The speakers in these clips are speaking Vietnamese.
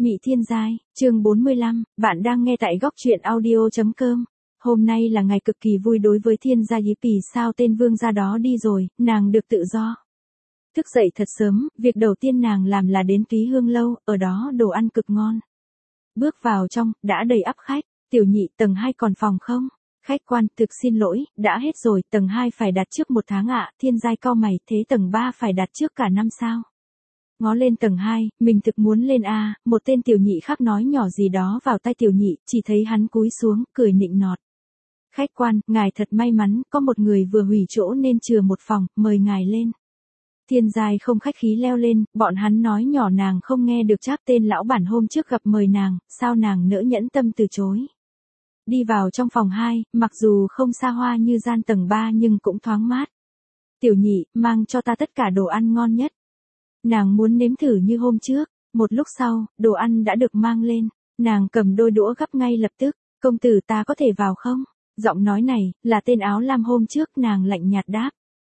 Mị Thiên Giai, chương 45, bạn đang nghe tại góc truyện audio.com. Hôm nay là ngày cực kỳ vui đối với Thiên Giai Ý, vì sao tên vương gia đó đi rồi, nàng được tự do. Thức dậy thật sớm, việc đầu tiên nàng làm là đến Túy Hương Lâu, ở đó đồ ăn cực ngon. Bước vào trong, đã đầy ắp khách. Tiểu nhị, tầng 2 còn phòng không? Khách quan, thực xin lỗi, đã hết rồi, tầng 2 phải đặt trước 1 tháng ạ. Thiên Giai cau mày, thế tầng 3 phải đặt trước cả năm sao? Ngó lên tầng 2, mình thực muốn lên a. Một tên tiểu nhị khác nói nhỏ gì đó vào tai tiểu nhị, chỉ thấy hắn cúi xuống, cười nịnh nọt. Khách quan, ngài thật may mắn, có một người vừa hủy chỗ nên chừa một phòng, mời ngài lên. Thiên Giai không khách khí leo lên, bọn hắn nói nhỏ nàng không nghe được chắc tên lão bản hôm trước gặp mời nàng, sao nàng nỡ nhẫn tâm từ chối. Đi vào trong phòng 2, mặc dù không xa hoa như gian tầng 3 nhưng cũng thoáng mát. Tiểu nhị, mang cho ta tất cả đồ ăn ngon nhất. Nàng muốn nếm thử như hôm trước. Một lúc sau, đồ ăn đã được mang lên. Nàng cầm đôi đũa gắp ngay lập tức. Công tử, ta có thể vào không? Giọng nói này, là tên áo lam hôm trước, nàng lạnh nhạt đáp.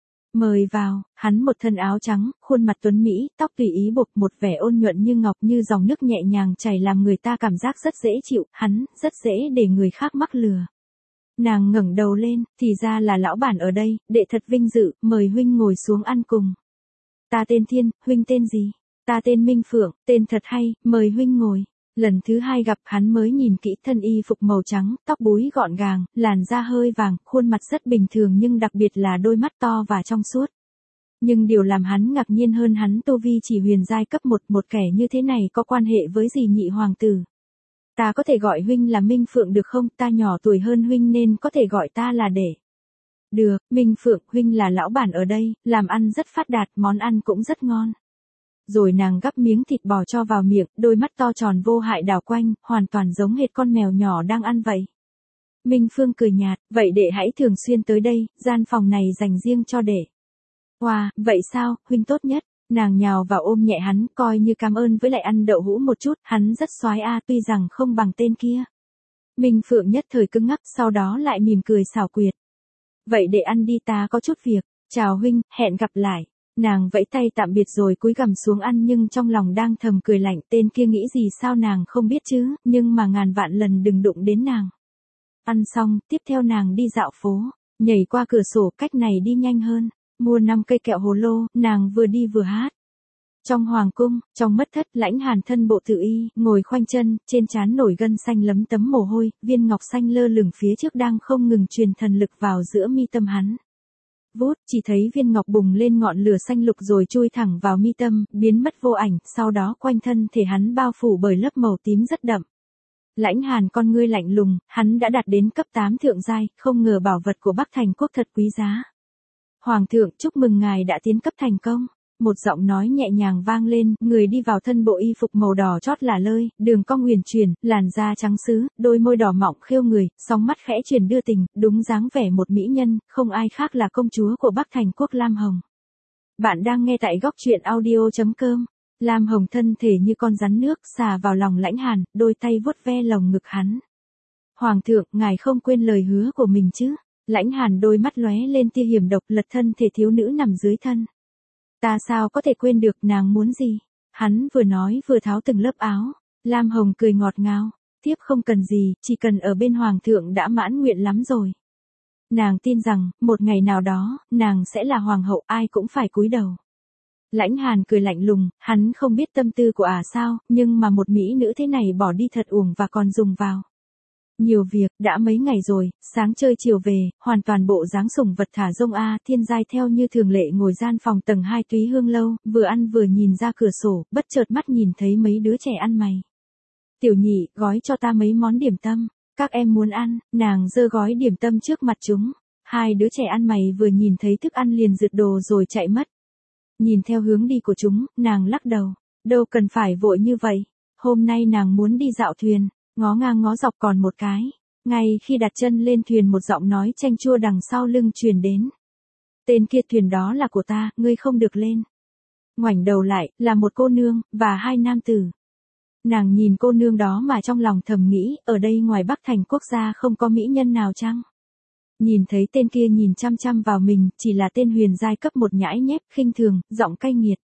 Mời vào. Hắn một thân áo trắng, khuôn mặt tuấn mỹ, tóc tùy ý buộc, một vẻ ôn nhuận như ngọc, như dòng nước nhẹ nhàng chảy làm người ta cảm giác rất dễ chịu. Hắn, rất dễ để người khác mắc lừa. Nàng ngẩng đầu lên, thì ra là lão bản ở đây, đệ thật vinh dự, mời huynh ngồi xuống ăn cùng. Ta tên Thiên, huynh tên gì? Ta tên Minh Phượng, tên thật hay, mời huynh ngồi. Lần thứ 2 gặp hắn mới nhìn kỹ thân y phục màu trắng, tóc búi gọn gàng, làn da hơi vàng, khuôn mặt rất bình thường nhưng đặc biệt là đôi mắt to và trong suốt. Nhưng điều làm hắn ngạc nhiên hơn, hắn tu vi chỉ huyền giai cấp 1, một kẻ như thế này có quan hệ với gì nhị hoàng tử? Ta có thể gọi huynh là Minh Phượng được không? Ta nhỏ tuổi hơn huynh nên có thể gọi ta là đệ. Được, Minh Phượng, huynh là lão bản ở đây, làm ăn rất phát đạt, món ăn cũng rất ngon. Rồi nàng gắp miếng thịt bò cho vào miệng, đôi mắt to tròn vô hại đảo quanh, hoàn toàn giống hệt con mèo nhỏ đang ăn vậy. Minh Phương cười nhạt, vậy đệ hãy thường xuyên tới đây, gian phòng này dành riêng cho đệ. Wow, vậy sao, huynh tốt nhất. Nàng nhào vào ôm nhẹ hắn, coi như cảm ơn với lại ăn đậu hũ một chút, hắn rất soái a, tuy rằng không bằng tên kia. Minh Phượng nhất thời cứng ngắc, sau đó lại mỉm cười xảo quyệt. Vậy để ăn đi, ta có chút việc. Chào huynh, hẹn gặp lại. Nàng vẫy tay tạm biệt rồi cúi gằm xuống ăn, nhưng trong lòng đang thầm cười lạnh, tên kia nghĩ gì sao nàng không biết chứ, nhưng mà ngàn vạn lần đừng đụng đến nàng. Ăn xong, tiếp theo nàng đi dạo phố, nhảy qua cửa sổ, cách này đi nhanh hơn, mua 5 cây kẹo hồ lô, nàng vừa đi vừa hát. Trong hoàng cung, trong mật thất, Lãnh Hàn thân bộ tự y, ngồi khoanh chân, trên trán nổi gân xanh lấm tấm mồ hôi, viên ngọc xanh lơ lửng phía trước đang không ngừng truyền thần lực vào giữa mi tâm hắn. Vút, chỉ thấy viên ngọc bùng lên ngọn lửa xanh lục rồi chui thẳng vào mi tâm, biến mất vô ảnh, sau đó quanh thân thể hắn bao phủ bởi lớp màu tím rất đậm. Lãnh Hàn con ngươi lạnh lùng, hắn đã đạt đến cấp 8 thượng giai, không ngờ bảo vật của Bắc Thành Quốc thật quý giá. Hoàng thượng, chúc mừng ngài đã tiến cấp thành công. Một giọng nói nhẹ nhàng vang lên, người đi vào thân bộ y phục màu đỏ chót là lơi, đường cong huyền chuyển, làn da trắng sứ, đôi môi đỏ mọng khêu người, sóng mắt khẽ chuyển đưa tình, đúng dáng vẻ một mỹ nhân, không ai khác là công chúa của Bắc Thành Quốc Lam Hồng. Bạn đang nghe tại góc truyện audio.com. Lam Hồng thân thể như con rắn nước xà vào lòng Lãnh Hàn, đôi tay vuốt ve lồng ngực hắn. Hoàng thượng, ngài không quên lời hứa của mình chứ? Lãnh Hàn đôi mắt lóe lên tia hiểm độc, lật thân thể thiếu nữ nằm dưới thân. Ta sao có thể quên được, nàng muốn gì? Hắn vừa nói vừa tháo từng lớp áo. Lam Hồng cười ngọt ngào. Tiếp không cần gì, chỉ cần ở bên hoàng thượng đã mãn nguyện lắm rồi. Nàng tin rằng, một ngày nào đó, nàng sẽ là hoàng hậu, ai cũng phải cúi đầu. Lãnh Hàn cười lạnh lùng, hắn không biết tâm tư của sao, nhưng mà một mỹ nữ thế này bỏ đi thật uổng và còn dùng vào. Nhiều việc, đã mấy ngày rồi, sáng chơi chiều về, hoàn toàn bộ dáng sủng vật thả rông a. Thiên Giai theo như thường lệ ngồi gian phòng tầng 2 Túy Hương Lâu, vừa ăn vừa nhìn ra cửa sổ, bất chợt mắt nhìn thấy mấy đứa trẻ ăn mày. Tiểu nhị, gói cho ta mấy món điểm tâm, các em muốn ăn. Nàng giơ gói điểm tâm trước mặt chúng. Hai đứa trẻ ăn mày vừa nhìn thấy thức ăn liền giật đồ rồi chạy mất. Nhìn theo hướng đi của chúng, nàng lắc đầu, đâu cần phải vội như vậy, hôm nay nàng muốn đi dạo thuyền. Ngó ngang ngó dọc còn một cái. Ngay khi đặt chân lên thuyền, một giọng nói chanh chua đằng sau lưng truyền đến. Tên kia, thuyền đó là của ta, ngươi không được lên. Ngoảnh đầu lại, là một cô nương, và 2 nam tử. Nàng nhìn cô nương đó mà trong lòng thầm nghĩ, ở đây ngoài Bắc Thành Quốc gia không có mỹ nhân nào chăng? Nhìn thấy tên kia nhìn chăm chăm vào mình, chỉ là tên huyền giai cấp 1 nhãi nhép, khinh thường, giọng cay nghiệt.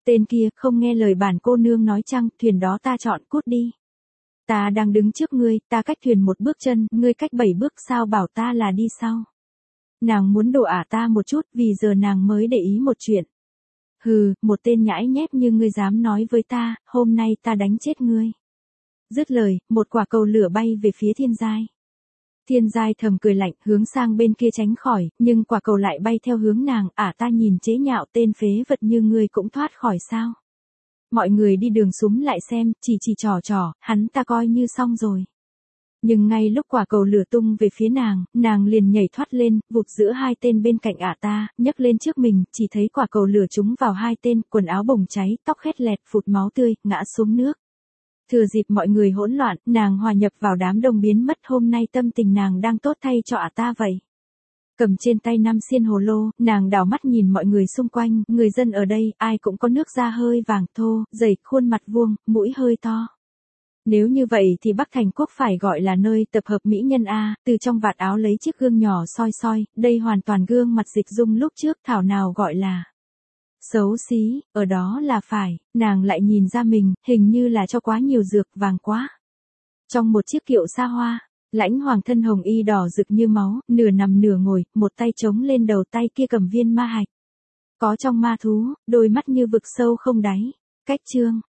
Tên kia không nghe lời bản cô nương nói chăng, thuyền đó ta chọn cút đi. Ta đang đứng trước ngươi, ta cách thuyền 1 bước chân, ngươi cách 7 bước sao bảo ta là đi sau. Nàng muốn đổ ta một chút vì giờ nàng mới để ý một chuyện. Hừ, một tên nhãi nhép như ngươi dám nói với ta, hôm nay ta đánh chết ngươi. Dứt lời, một quả cầu lửa bay về phía Thiên Giai. Thiên Giai thầm cười lạnh hướng sang bên kia tránh khỏi, nhưng quả cầu lại bay theo hướng nàng, ta nhìn chế nhạo tên phế vật như ngươi cũng thoát khỏi sao. Mọi người đi đường súm lại xem, chỉ trò, hắn ta coi như xong rồi. Nhưng ngay lúc quả cầu lửa tung về phía nàng liền nhảy thoát lên, vụt giữa 2 tên bên cạnh ta, nhấc lên trước mình, chỉ thấy quả cầu lửa trúng vào 2 tên, quần áo bồng cháy, tóc khét lẹt, phụt máu tươi, ngã xuống nước. Thừa dịp mọi người hỗn loạn, nàng hòa nhập vào đám đông biến mất, hôm nay tâm tình nàng đang tốt thay cho ta vậy. Cầm trên tay 5 xiên hồ lô, nàng đảo mắt nhìn mọi người xung quanh, người dân ở đây, ai cũng có nước da hơi vàng thô, dày, khuôn mặt vuông, mũi hơi to. Nếu như vậy thì Bắc Thành Quốc phải gọi là nơi tập hợp mỹ nhân từ trong vạt áo lấy chiếc gương nhỏ soi, đây hoàn toàn gương mặt Dịch Dung lúc trước, thảo nào gọi là xấu xí, ở đó là phải, nàng lại nhìn ra mình, hình như là cho quá nhiều dược vàng quá. Trong một chiếc kiệu xa hoa, Lãnh Hoàng thân hồng y đỏ rực như máu, nửa nằm nửa ngồi, một tay chống lên đầu, tay kia cầm viên ma hạch. Có trong ma thú, đôi mắt như vực sâu không đáy. Cách chương